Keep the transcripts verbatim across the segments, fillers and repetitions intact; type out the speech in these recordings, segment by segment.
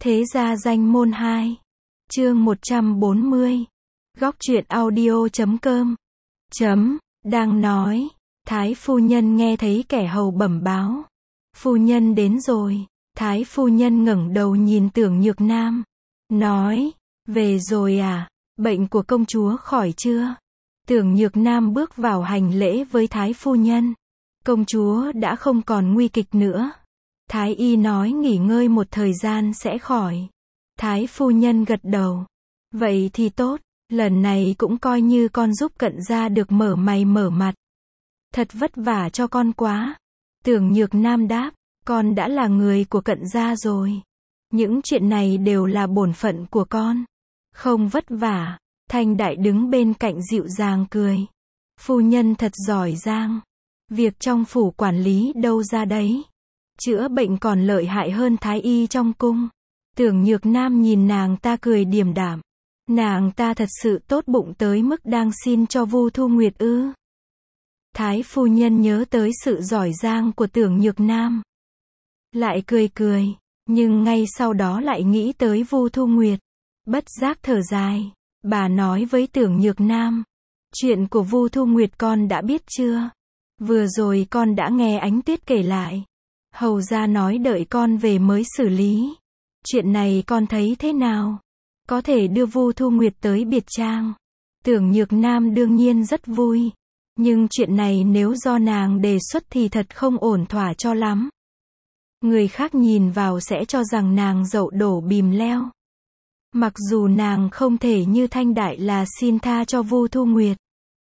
Thế gia danh môn hai. Chương một trăm bốn mươi. Góc truyện audio chấm com. Chấm, đang nói. Thái phu nhân nghe thấy kẻ hầu bẩm báo. Phu nhân đến rồi. Thái phu nhân ngẩng đầu nhìn Tưởng Nhược Nam. Nói, về rồi à, bệnh của công chúa khỏi chưa? Tưởng Nhược Nam bước vào hành lễ với Thái phu nhân. Công chúa đã không còn nguy kịch nữa. Thái y nói nghỉ ngơi một thời gian sẽ khỏi. Thái phu nhân gật đầu. Vậy thì tốt, lần này cũng coi như con giúp cận gia được mở mày mở mặt. Thật vất vả cho con quá. Tưởng Nhược Nam đáp, con đã là người của cận gia rồi. Những chuyện này đều là bổn phận của con. Không vất vả. Thanh Đại đứng bên cạnh dịu dàng cười. Phu nhân thật giỏi giang. Việc trong phủ quản lý đâu ra đấy. Chữa bệnh còn lợi hại hơn thái y trong cung. Tưởng Nhược Nam nhìn nàng ta cười điềm đạm. Nàng ta thật sự tốt bụng tới mức đang xin cho Vu Thu Nguyệt ư? Thái phu nhân nhớ tới sự giỏi giang của Tưởng Nhược Nam. Lại cười cười, nhưng ngay sau đó lại nghĩ tới Vu Thu Nguyệt. Bất giác thở dài, bà nói với Tưởng Nhược Nam. Chuyện của Vu Thu Nguyệt con đã biết chưa? Vừa rồi con đã nghe Ánh Tuyết kể lại. Hầu gia nói đợi con về mới xử lý. Chuyện này con thấy thế nào? Có thể đưa Vu Thu Nguyệt tới biệt trang. Tưởng Nhược Nam đương nhiên rất vui. Nhưng chuyện này nếu do nàng đề xuất thì thật không ổn thỏa cho lắm. Người khác nhìn vào sẽ cho rằng nàng dậu đổ bìm leo. Mặc dù nàng không thể như Thanh Đại là xin tha cho Vu Thu Nguyệt.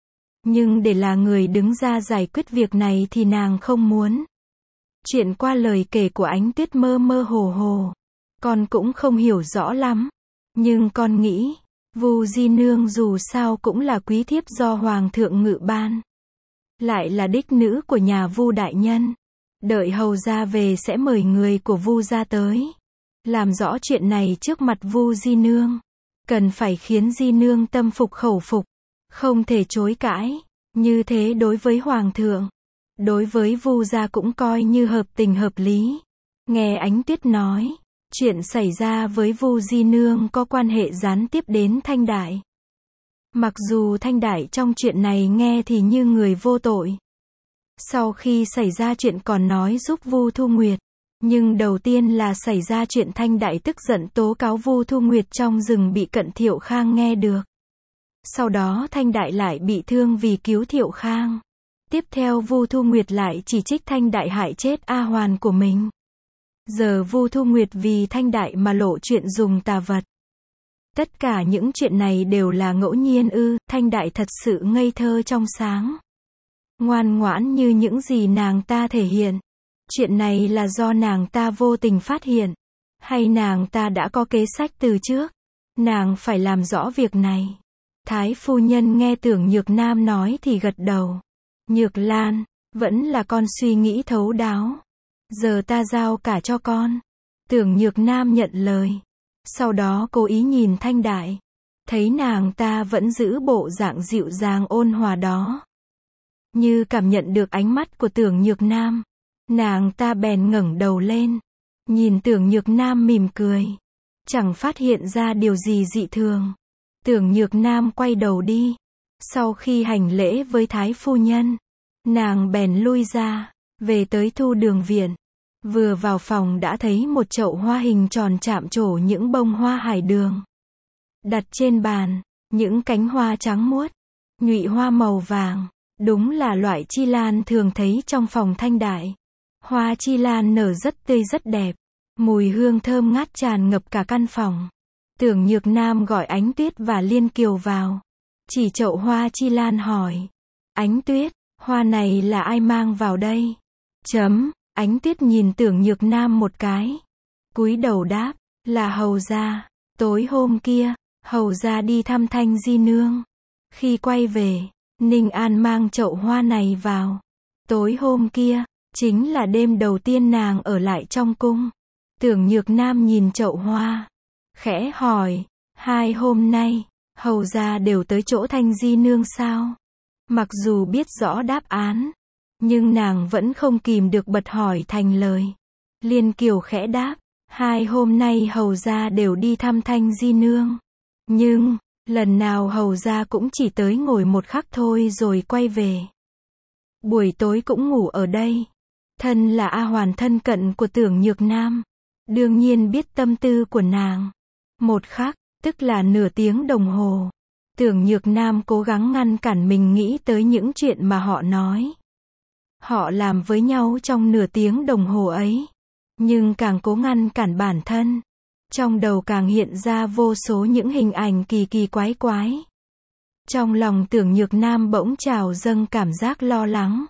Nhưng để là người đứng ra giải quyết việc này thì nàng không muốn. Chuyện qua lời kể của Ánh Tuyết mơ mơ hồ hồ. Con cũng không hiểu rõ lắm. Nhưng con nghĩ, Vu Di Nương dù sao cũng là quý thiếp do Hoàng thượng ngự ban. Lại là đích nữ của nhà Vu đại nhân. Đợi hầu gia về sẽ mời người của Vu gia tới. Làm rõ chuyện này trước mặt Vu Di Nương. Cần phải khiến Di Nương tâm phục khẩu phục. Không thể chối cãi. Như thế đối với Hoàng thượng. Đối với Vu gia cũng coi như hợp tình hợp lý. Nghe Ánh Tuyết nói. Chuyện xảy ra với Vu Di Nương có quan hệ gián tiếp đến Thanh Đại. Mặc dù Thanh Đại trong chuyện này nghe thì như người vô tội. Sau khi xảy ra chuyện còn nói giúp Vu Thu Nguyệt. Nhưng đầu tiên là xảy ra chuyện Thanh Đại tức giận tố cáo Vu Thu Nguyệt trong rừng bị Cận Thiệu Khang nghe được. Sau đó Thanh Đại lại bị thương vì cứu Thiệu Khang. Tiếp theo Vu Thu Nguyệt lại chỉ trích Thanh Đại hại chết A Hoàn của mình. Giờ Vu Thu Nguyệt vì Thanh Đại mà lộ chuyện dùng tà vật. Tất cả những chuyện này đều là ngẫu nhiên ư? Thanh Đại thật sự ngây thơ trong sáng. Ngoan ngoãn như những gì nàng ta thể hiện. Chuyện này là do nàng ta vô tình phát hiện. Hay nàng ta đã có kế sách từ trước? Nàng phải làm rõ việc này. Thái phu nhân nghe Tưởng Nhược Nam nói thì gật đầu. Nhược Lan, vẫn là con suy nghĩ thấu đáo. Giờ ta giao cả cho con. Tưởng Nhược Nam nhận lời. Sau đó cố ý nhìn Thanh Đại. Thấy nàng ta vẫn giữ bộ dạng dịu dàng ôn hòa đó. Như cảm nhận được ánh mắt của Tưởng Nhược Nam. Nàng ta bèn ngẩng đầu lên. Nhìn Tưởng Nhược Nam mỉm cười. Chẳng phát hiện ra điều gì dị thường. Tưởng Nhược Nam quay đầu đi. Sau khi hành lễ với Thái phu nhân. Nàng bèn lui ra. Về tới Thu Đường viện. Vừa vào phòng đã thấy một chậu hoa hình tròn chạm trổ những bông hoa hải đường. Đặt trên bàn, những cánh hoa trắng muốt, nhụy hoa màu vàng, đúng là loại chi lan thường thấy trong phòng Thanh Đại. Hoa chi lan nở rất tươi rất đẹp, mùi hương thơm ngát tràn ngập cả căn phòng. Tưởng Nhược Nam gọi Ánh Tuyết và Liên Kiều vào. Chỉ chậu hoa chi lan hỏi. Ánh Tuyết, hoa này là ai mang vào đây? Chấm. Ánh Tuyết nhìn Tưởng Nhược Nam một cái. Cúi đầu đáp, là hầu gia. Tối hôm kia, hầu gia đi thăm Thanh Di Nương. Khi quay về, Ninh An mang chậu hoa này vào. Tối hôm kia, chính là đêm đầu tiên nàng ở lại trong cung. Tưởng Nhược Nam nhìn chậu hoa. Khẽ hỏi, hai hôm nay, hầu gia đều tới chỗ Thanh Di Nương sao? Mặc dù biết rõ đáp án. Nhưng nàng vẫn không kìm được bật hỏi thành lời. Liên Kiều khẽ đáp, Hai hôm nay hầu gia đều đi thăm Thanh Di Nương. Nhưng, lần nào hầu gia cũng chỉ tới ngồi một khắc thôi rồi quay về. Buổi tối cũng ngủ ở đây. Thân là A Hoàn thân cận của Tưởng Nhược Nam. Đương nhiên biết tâm tư của nàng. Một khắc, tức là nửa tiếng đồng hồ. Tưởng Nhược Nam cố gắng ngăn cản mình nghĩ tới những chuyện mà họ nói. Họ làm với nhau trong nửa tiếng đồng hồ ấy. Nhưng càng cố ngăn cản bản thân, trong đầu càng hiện ra vô số những hình ảnh kỳ kỳ quái quái. Trong lòng Tưởng Nhược Nam bỗng trào dâng cảm giác lo lắng.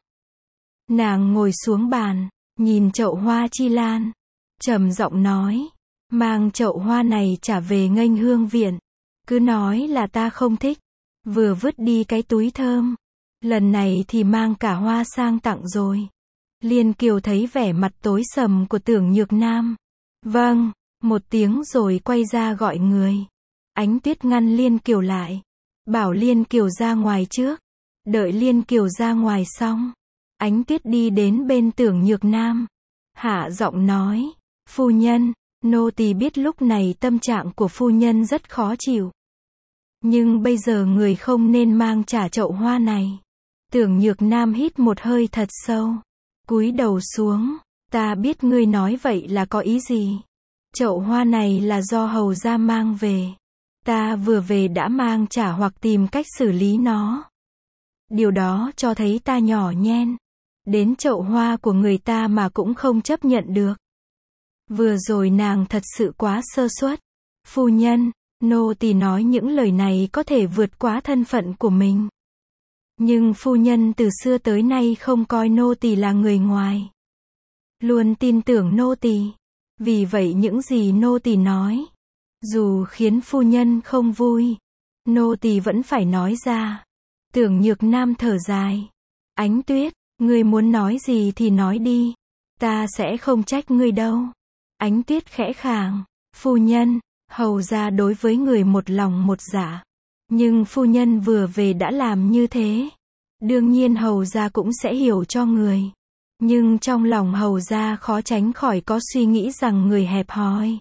Nàng ngồi xuống bàn, nhìn chậu hoa chi lan, trầm giọng nói, mang chậu hoa này trả về Nghênh Hương viện. Cứ nói là ta không thích, vừa vứt đi cái túi thơm. Lần này thì mang cả hoa sang tặng rồi. Liên Kiều thấy vẻ mặt tối sầm của Tưởng Nhược Nam. Vâng, một tiếng rồi quay ra gọi người. Ánh Tuyết ngăn Liên Kiều lại. Bảo Liên Kiều ra ngoài trước. Đợi Liên Kiều ra ngoài xong. Ánh Tuyết đi đến bên Tưởng Nhược Nam. Hạ giọng nói. Phu nhân, nô tỳ biết lúc này tâm trạng của phu nhân rất khó chịu. Nhưng bây giờ người không nên mang trả chậu hoa này. Tưởng Nhược Nam hít một hơi thật sâu. Cúi đầu xuống, ta biết ngươi nói vậy là có ý gì. Chậu hoa này là do hầu gia mang về. Ta vừa về đã mang trả hoặc tìm cách xử lý nó. Điều đó cho thấy ta nhỏ nhen. Đến chậu hoa của người ta mà cũng không chấp nhận được. Vừa rồi nàng thật sự quá sơ suất. Phu nhân, nô tỳ nói những lời này có thể vượt quá thân phận của mình. Nhưng phu nhân từ xưa tới nay không coi nô tỳ là người ngoài. Luôn tin tưởng nô tỳ. Vì vậy những gì nô tỳ nói, dù khiến phu nhân không vui, nô tỳ vẫn phải nói ra. Tưởng Nhược Nam thở dài. Ánh Tuyết, ngươi muốn nói gì thì nói đi. Ta sẽ không trách ngươi đâu. Ánh Tuyết khẽ khàng. Phu nhân, hầu gia đối với người một lòng một dạ. Nhưng phu nhân vừa về đã làm như thế. Đương nhiên hầu gia cũng sẽ hiểu cho người. Nhưng trong lòng hầu gia khó tránh khỏi có suy nghĩ rằng người hẹp hòi.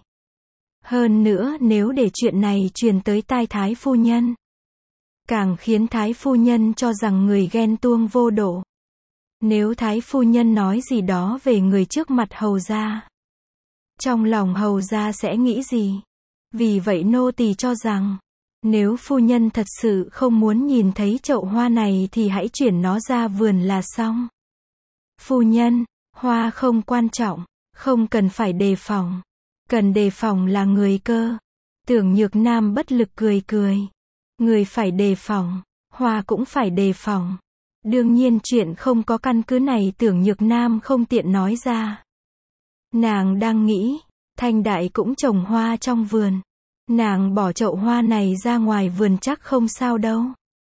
Hơn nữa nếu để chuyện này truyền tới tai Thái phu nhân, càng khiến Thái phu nhân cho rằng người ghen tuông vô độ. Nếu Thái phu nhân nói gì đó về người trước mặt hầu gia, trong lòng hầu gia sẽ nghĩ gì? Vì vậy nô tỳ cho rằng, nếu phu nhân thật sự không muốn nhìn thấy chậu hoa này thì hãy chuyển nó ra vườn là xong. Phu nhân, hoa không quan trọng, không cần phải đề phòng. Cần đề phòng là người cơ. Tưởng Nhược Nam bất lực cười cười. Người phải đề phòng, hoa cũng phải đề phòng. Đương nhiên chuyện không có căn cứ này Tưởng Nhược Nam không tiện nói ra. Nàng đang nghĩ, Thanh Đại cũng trồng hoa trong vườn. Nàng bỏ chậu hoa này ra ngoài vườn chắc không sao đâu.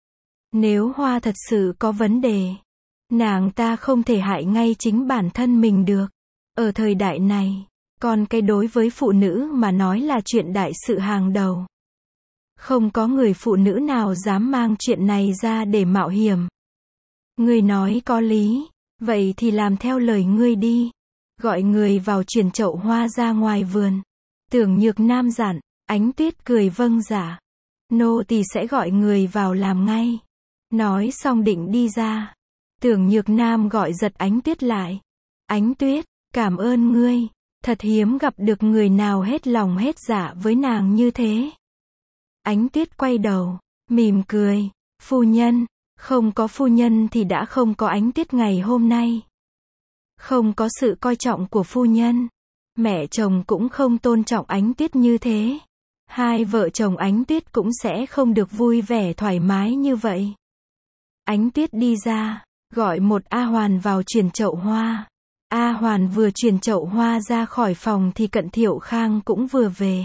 Nếu hoa thật sự có vấn đề, nàng ta không thể hại ngay chính bản thân mình được. Ở thời đại này, còn cái đối với phụ nữ mà nói là chuyện đại sự hàng đầu. Không có người phụ nữ nào dám mang chuyện này ra để mạo hiểm. Ngươi nói có lý, vậy thì làm theo lời ngươi đi. Gọi người vào chuyển chậu hoa ra ngoài vườn. Tưởng Nhược Nam dặn. Ánh Tuyết cười vâng dạ. Nô tỳ sẽ gọi người vào làm ngay. Nói xong định đi ra. Tưởng Nhược Nam gọi giật Ánh Tuyết lại. Ánh Tuyết, cảm ơn ngươi. Thật hiếm gặp được người nào hết lòng hết dạ với nàng như thế. Ánh Tuyết quay đầu, mỉm cười. Phu nhân, không có phu nhân thì đã không có Ánh Tuyết ngày hôm nay. Không có sự coi trọng của phu nhân, mẹ chồng cũng không tôn trọng Ánh Tuyết như thế. Hai vợ chồng Ánh Tuyết cũng sẽ không được vui vẻ thoải mái như vậy. Ánh Tuyết đi ra, gọi một A Hoàn vào chuyển chậu hoa. A Hoàn vừa chuyển chậu hoa ra khỏi phòng thì Cận Thiệu Khang cũng vừa về.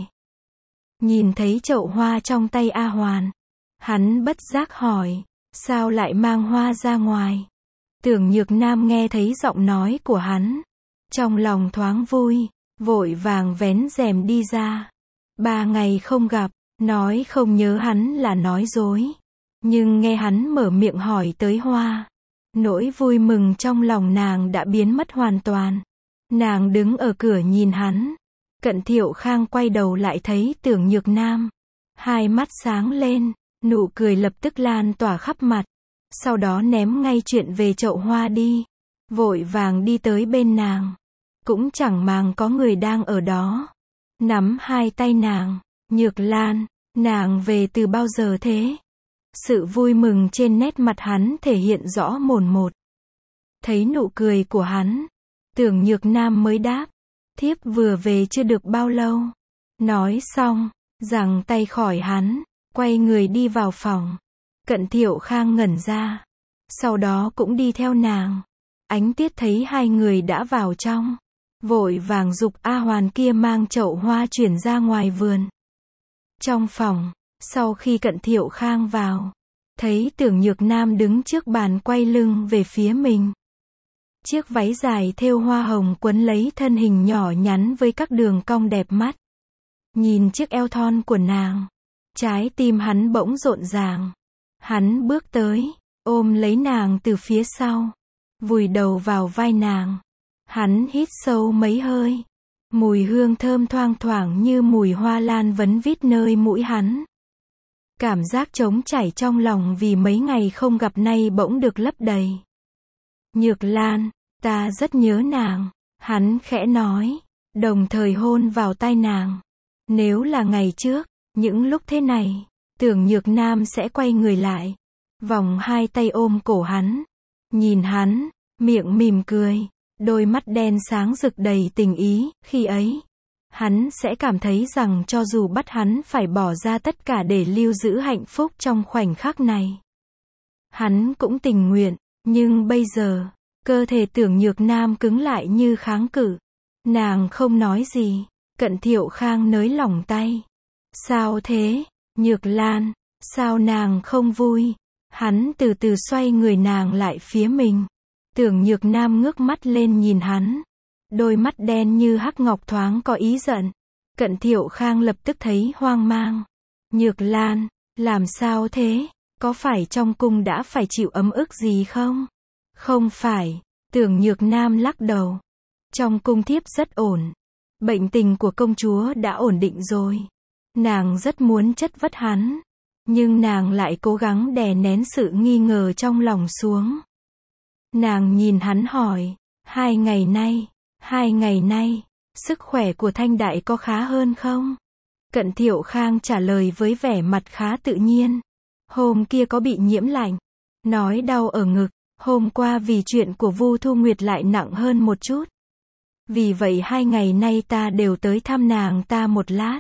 Nhìn thấy chậu hoa trong tay A Hoàn, hắn bất giác hỏi, sao lại mang hoa ra ngoài? Tưởng Nhược Nam nghe thấy giọng nói của hắn, trong lòng thoáng vui, vội vàng vén rèm đi ra. Ba ngày không gặp, nói không nhớ hắn là nói dối. Nhưng nghe hắn mở miệng hỏi tới hoa, nỗi vui mừng trong lòng nàng đã biến mất hoàn toàn. Nàng đứng ở cửa nhìn hắn, Cận Thiệu Khang quay đầu lại thấy Tưởng Nhược Nam. Hai mắt sáng lên, nụ cười lập tức lan tỏa khắp mặt. Sau đó ném ngay chuyện về chậu hoa đi. Vội vàng đi tới bên nàng. Cũng chẳng màng có người đang ở đó. Nắm hai tay nàng. Nhược Lan, nàng về từ bao giờ thế? Sự vui mừng trên nét mặt hắn thể hiện rõ mồn một. Thấy nụ cười của hắn, Tưởng Nhược Nam mới đáp. Thiếp vừa về chưa được bao lâu. Nói xong, giằng tay khỏi hắn, quay người đi vào phòng. Cận Thiệu Khang ngẩn ra. Sau đó cũng đi theo nàng. Ánh Tiết thấy hai người đã vào trong. Vội vàng giục A Hoàn kia mang chậu hoa chuyển ra ngoài vườn. Trong phòng, sau khi Cận Thiệu Khang vào, thấy Tưởng Nhược Nam đứng trước bàn quay lưng về phía mình. Chiếc váy dài thêu hoa hồng quấn lấy thân hình nhỏ nhắn với các đường cong đẹp mắt. Nhìn chiếc eo thon của nàng, trái tim hắn bỗng rộn ràng. Hắn bước tới, ôm lấy nàng từ phía sau, vùi đầu vào vai nàng. Hắn hít sâu mấy hơi. Mùi hương thơm thoang thoảng như mùi hoa lan vấn vít nơi mũi hắn. Cảm giác trống chảy trong lòng vì mấy ngày không gặp nay bỗng được lấp đầy. Nhược Lan, ta rất nhớ nàng, hắn khẽ nói, đồng thời hôn vào tai nàng. Nếu là ngày trước, những lúc thế này, Tưởng Nhược Nam sẽ quay người lại, vòng hai tay ôm cổ hắn, nhìn hắn, miệng mỉm cười, đôi mắt đen sáng rực đầy tình ý. Khi ấy, hắn sẽ cảm thấy rằng cho dù bắt hắn phải bỏ ra tất cả để lưu giữ hạnh phúc trong khoảnh khắc này, hắn cũng tình nguyện. Nhưng bây giờ, cơ thể Tưởng Nhược Nam cứng lại như kháng cự. Nàng không nói gì. Cận Thiệu Khang nới lỏng tay. Sao thế, Nhược Lan, sao nàng không vui? Hắn từ từ xoay người nàng lại phía mình. Tưởng Nhược Nam ngước mắt lên nhìn hắn. Đôi mắt đen như hắc ngọc thoáng có ý giận. Cận Thiệu Khang lập tức thấy hoang mang. Nhược Lan, làm sao thế? Có phải trong cung đã phải chịu ấm ức gì không? Không phải, Tưởng Nhược Nam lắc đầu. Trong cung thiếp rất ổn. Bệnh tình của công chúa đã ổn định rồi. Nàng rất muốn chất vấn hắn. Nhưng nàng lại cố gắng đè nén sự nghi ngờ trong lòng xuống. Nàng nhìn hắn hỏi, hai ngày nay, hai ngày nay, sức khỏe của Thanh Đại có khá hơn không? Cận Thiệu Khang trả lời với vẻ mặt khá tự nhiên. Hôm kia có bị nhiễm lạnh, nói đau ở ngực, hôm qua vì chuyện của Vu Thu Nguyệt lại nặng hơn một chút. Vì vậy hai ngày nay ta đều tới thăm nàng ta một lát.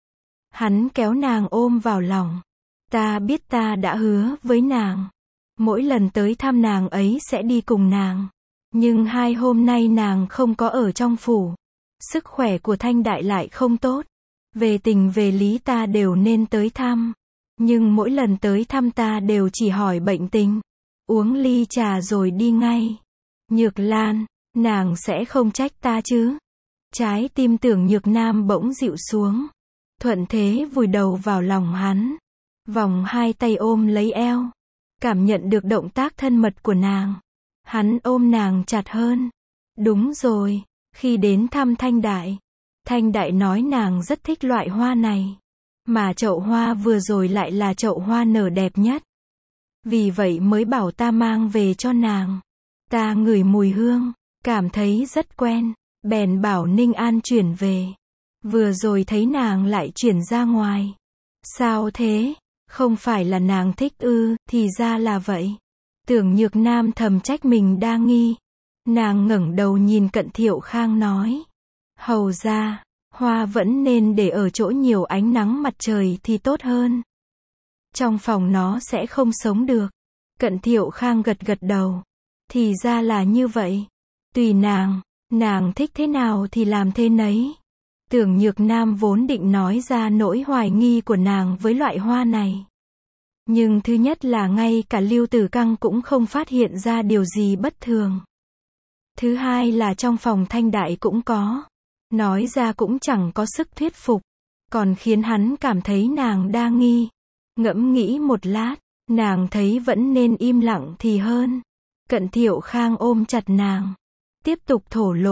Hắn kéo nàng ôm vào lòng. Ta biết ta đã hứa với nàng. Mỗi lần tới thăm nàng ấy sẽ đi cùng nàng. Nhưng hai hôm nay nàng không có ở trong phủ. Sức khỏe của Thanh Đại lại không tốt. Về tình về lý ta đều nên tới thăm. Nhưng mỗi lần tới thăm ta đều chỉ hỏi bệnh tình. Uống ly trà rồi đi ngay. Nhược Lan, nàng sẽ không trách ta chứ? Trái tim Tưởng Nhược Nam bỗng dịu xuống. Thuận thế vùi đầu vào lòng hắn. Vòng hai tay ôm lấy eo. Cảm nhận được động tác thân mật của nàng. Hắn ôm nàng chặt hơn. Đúng rồi, khi đến thăm Thanh Đại, Thanh Đại nói nàng rất thích loại hoa này. Mà chậu hoa vừa rồi lại là chậu hoa nở đẹp nhất. Vì vậy mới bảo ta mang về cho nàng. Ta ngửi mùi hương, cảm thấy rất quen, bèn bảo Ninh An chuyển về. Vừa rồi thấy nàng lại chuyển ra ngoài. Sao thế? Không phải là nàng thích ư? Thì ra là vậy. Tưởng Nhược Nam thầm trách mình đa nghi. Nàng ngẩng đầu nhìn Cận Thiệu Khang nói. Hầu ra, hoa vẫn nên để ở chỗ nhiều ánh nắng mặt trời thì tốt hơn. Trong phòng nó sẽ không sống được. Cận Thiệu Khang gật gật đầu. Thì ra là như vậy. Tùy nàng, nàng thích thế nào thì làm thế nấy. Tưởng Nhược Nam vốn định nói ra nỗi hoài nghi của nàng với loại hoa này. Nhưng thứ nhất là ngay cả Lưu Tử Căng cũng không phát hiện ra điều gì bất thường. Thứ hai là trong phòng Thanh Đại cũng có. Nói ra cũng chẳng có sức thuyết phục. Còn khiến hắn cảm thấy nàng đa nghi. Ngẫm nghĩ một lát, nàng thấy vẫn nên im lặng thì hơn. Cận Thiệu Khang ôm chặt nàng. Tiếp tục thổ lộ.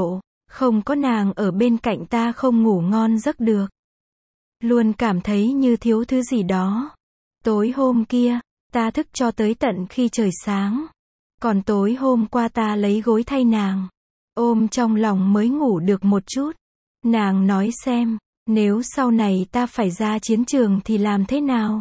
Không có nàng ở bên cạnh ta không ngủ ngon giấc được. Luôn cảm thấy như thiếu thứ gì đó. Tối hôm kia, ta thức cho tới tận khi trời sáng. Còn tối hôm qua ta lấy gối thay nàng. Ôm trong lòng mới ngủ được một chút. Nàng nói xem, nếu sau này ta phải ra chiến trường thì làm thế nào?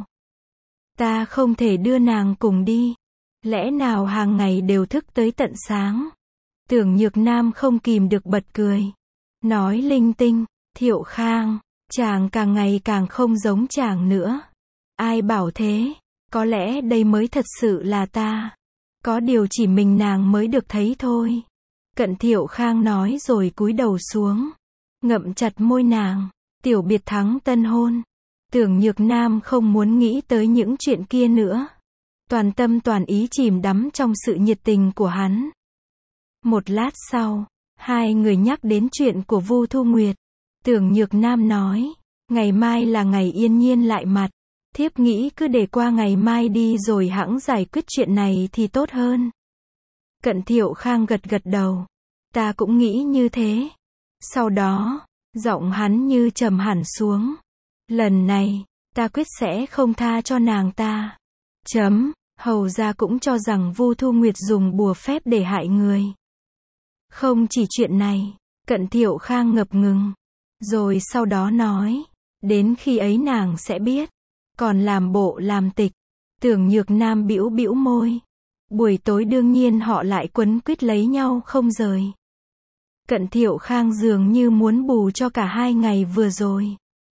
Ta không thể đưa nàng cùng đi. Lẽ nào hàng ngày đều thức tới tận sáng? Tưởng Nhược Nam không kìm được bật cười. Nói linh tinh, Thiệu Khang, chàng càng ngày càng không giống chàng nữa. Ai bảo thế? Có lẽ đây mới thật sự là ta. Có điều chỉ mình nàng mới được thấy thôi. Cận Thiệu Khang nói rồi cúi đầu xuống. Ngậm chặt môi nàng. Tiểu biệt thắng tân hôn. Tưởng Nhược Nam không muốn nghĩ tới những chuyện kia nữa. Toàn tâm toàn ý chìm đắm trong sự nhiệt tình của hắn. Một lát sau, hai người nhắc đến chuyện của Vu Thu Nguyệt. Tưởng Nhược Nam nói, ngày mai là ngày Yên Nhiên lại mặt. Thiếp nghĩ cứ để qua ngày mai đi rồi hẵng giải quyết chuyện này thì tốt hơn. Cận Thiệu Khang gật gật đầu. Ta cũng nghĩ như thế. Sau đó, giọng hắn như trầm hẳn xuống. Lần này, ta quyết sẽ không tha cho nàng ta. Chấm, hầu ra cũng cho rằng Vu Thu Nguyệt dùng bùa phép để hại người. Không chỉ chuyện này, Cận Thiệu Khang ngập ngừng. Rồi sau đó nói, đến khi ấy nàng sẽ biết. Còn làm bộ làm tịch. Tưởng Nhược Nam bĩu bĩu môi. Buổi tối đương nhiên họ lại quấn quýt lấy nhau không rời. Cận Thiệu Khang dường như muốn bù cho cả hai ngày vừa rồi.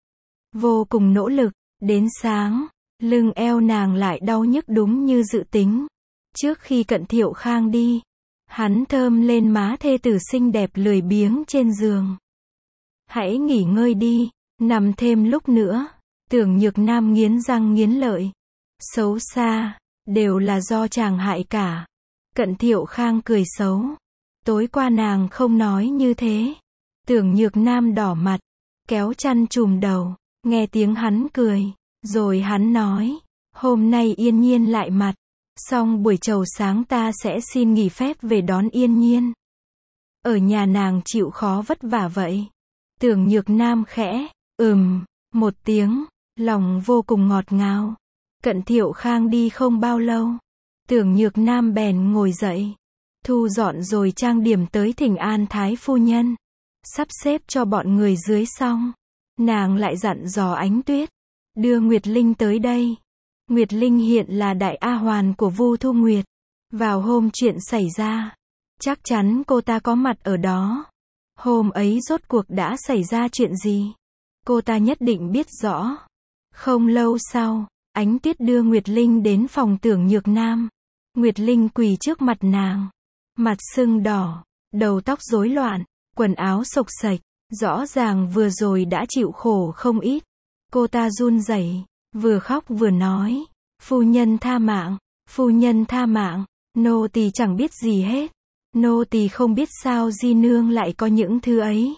Vô cùng nỗ lực, đến sáng, lưng eo nàng lại đau nhức đúng như dự tính. Trước khi Cận Thiệu Khang đi, hắn thơm lên má thê tử xinh đẹp lười biếng trên giường. Hãy nghỉ ngơi đi, nằm thêm lúc nữa. Tưởng Nhược Nam nghiến răng nghiến lợi. Xấu xa, đều là do chàng hại cả. Cận Thiệu Khang cười xấu. Tối qua nàng không nói như thế. Tưởng Nhược Nam đỏ mặt, kéo chăn trùm đầu, nghe tiếng hắn cười. Rồi hắn nói, hôm nay Yên Nhiên lại mặt. Xong buổi chầu sáng ta sẽ xin nghỉ phép về đón Yên Nhiên. Ở nhà nàng chịu khó vất vả vậy. Tưởng Nhược Nam khẽ, ừm, một tiếng. Lòng vô cùng ngọt ngào. Cận Thiệu Khang đi không bao lâu. Tưởng Nhược Nam bèn ngồi dậy. Thu dọn rồi trang điểm tới thỉnh an Thái phu nhân. Sắp xếp cho bọn người dưới xong. Nàng lại dặn dò Ánh Tuyết. Đưa Nguyệt Linh tới đây. Nguyệt Linh hiện là đại A Hoàn của Vu Thu Nguyệt. Vào hôm chuyện xảy ra, chắc chắn cô ta có mặt ở đó. Hôm ấy rốt cuộc đã xảy ra chuyện gì? Cô ta nhất định biết rõ. Không lâu sau, Ánh Tuyết đưa Nguyệt Linh đến phòng Tưởng Nhược Nam. Nguyệt Linh quỳ trước mặt nàng. Mặt sưng đỏ, đầu tóc rối loạn, quần áo xộc xệch. Rõ ràng vừa rồi đã chịu khổ không ít. Cô ta run rẩy, vừa khóc vừa nói. Phu nhân tha mạng, phu nhân tha mạng. Nô tỳ chẳng biết gì hết. Nô tỳ không biết sao di nương lại có những thứ ấy.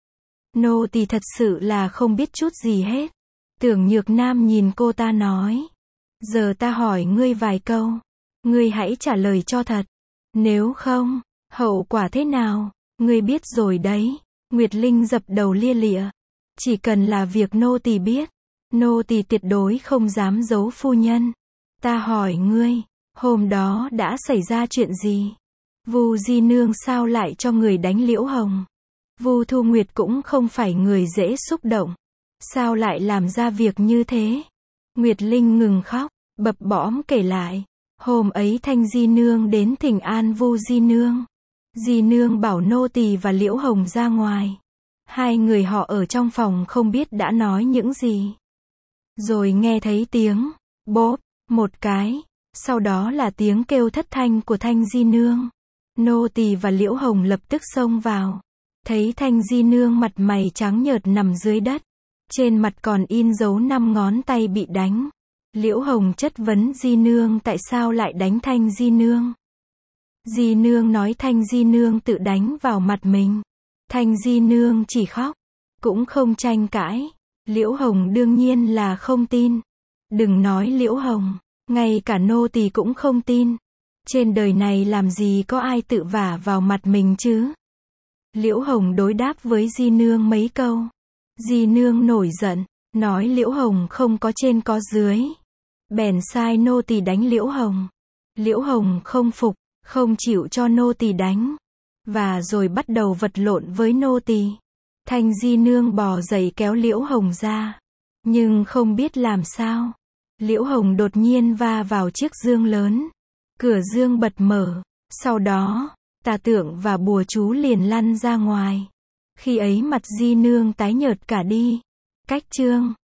Nô tỳ thật sự là không biết chút gì hết. Tưởng Nhược Nam nhìn cô ta nói. Giờ ta hỏi ngươi vài câu. Ngươi hãy trả lời cho thật. Nếu không, hậu quả thế nào, ngươi biết rồi đấy. Nguyệt Linh dập đầu lia lịa. Chỉ cần là việc nô tỳ biết, nô tỳ tuyệt đối không dám giấu phu nhân. Ta hỏi ngươi, hôm đó đã xảy ra chuyện gì? Vu di nương sao lại cho người đánh Liễu Hồng? Vu Thu Nguyệt cũng không phải người dễ xúc động. Sao lại làm ra việc như thế? Nguyệt Linh ngừng khóc, bập bõm kể lại. Hôm ấy Thanh di nương đến thỉnh an Vu di nương. Di nương bảo nô tỳ và Liễu Hồng ra ngoài. Hai người họ ở trong phòng không biết đã nói những gì. Rồi nghe thấy tiếng bốp một cái, sau đó là tiếng kêu thất thanh của Thanh di nương. Nô tỳ và Liễu Hồng lập tức xông vào. Thấy Thanh di nương mặt mày trắng nhợt nằm dưới đất. Trên mặt còn in dấu năm ngón tay bị đánh. Liễu Hồng chất vấn di nương tại sao lại đánh Thanh di nương. Di nương nói Thanh di nương tự đánh vào mặt mình. Thanh di nương chỉ khóc, cũng không tranh cãi. Liễu Hồng đương nhiên là không tin. Đừng nói Liễu Hồng, ngay cả nô tỳ cũng không tin. Trên đời này làm gì có ai tự vả vào mặt mình chứ? Liễu Hồng đối đáp với Di Nương mấy câu. Di Nương nổi giận, nói Liễu Hồng không có trên có dưới. Bèn sai nô tỳ đánh Liễu Hồng. Liễu Hồng không phục, không chịu cho nô tỳ đánh. Và rồi bắt đầu vật lộn với nô tỳ. Thanh Di Nương bò dậy kéo Liễu Hồng ra. Nhưng không biết làm sao. Liễu Hồng đột nhiên va vào chiếc giương lớn. Cửa giương bật mở. Sau đó, tà tượng và bùa chú liền lăn ra ngoài. Khi ấy mặt Di Nương tái nhợt cả đi. Cách chương